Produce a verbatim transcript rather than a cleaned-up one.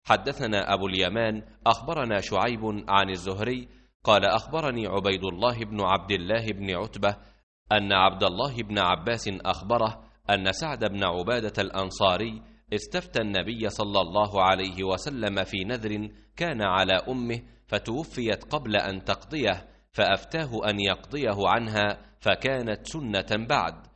حدثنا أبو اليمان أخبرنا شعيب عن الزهري قال أخبرني عبيد الله بن عبد الله بن عتبة أن عبد الله بن عباس أخبره أن سعد بن عبادة الأنصاري استفتى النبي صلى الله عليه وسلم في نذر كان على أمه فتوفيت قبل أن تقضيه، فأفتاه أن يقضيه عنها، فكانت سنة بعد.